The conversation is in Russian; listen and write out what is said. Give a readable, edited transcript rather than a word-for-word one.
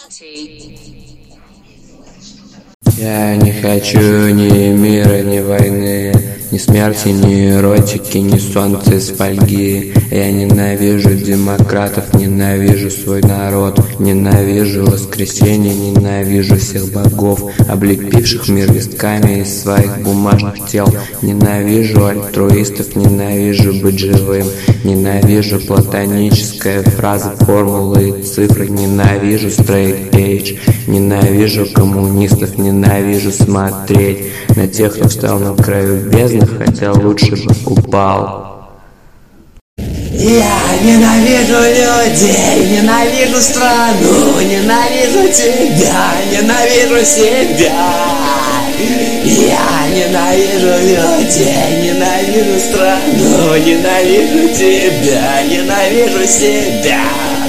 Я не хочу ни мира, ни войны, ни смерти, ни эротики, ни солнца из фольги. Я ненавижу демократов, ненавижу свой народ, ненавижу воскресенье, ненавижу всех богов, облепивших мир листками из своих бумажных тел. Ненавижу альтруистов, ненавижу быть живым, ненавижу платонические фразы, формулы и цифры, ненавижу straight edge, ненавижу коммунистов, ненавижу смотреть на тех, кто встал на краю бездны, хотя лучше бы упал. Я ненавижу людей, ненавижу страну, ненавижу тебя, ненавижу себя. Я ненавижу людей, ненавижу страну, ненавижу тебя, ненавижу себя.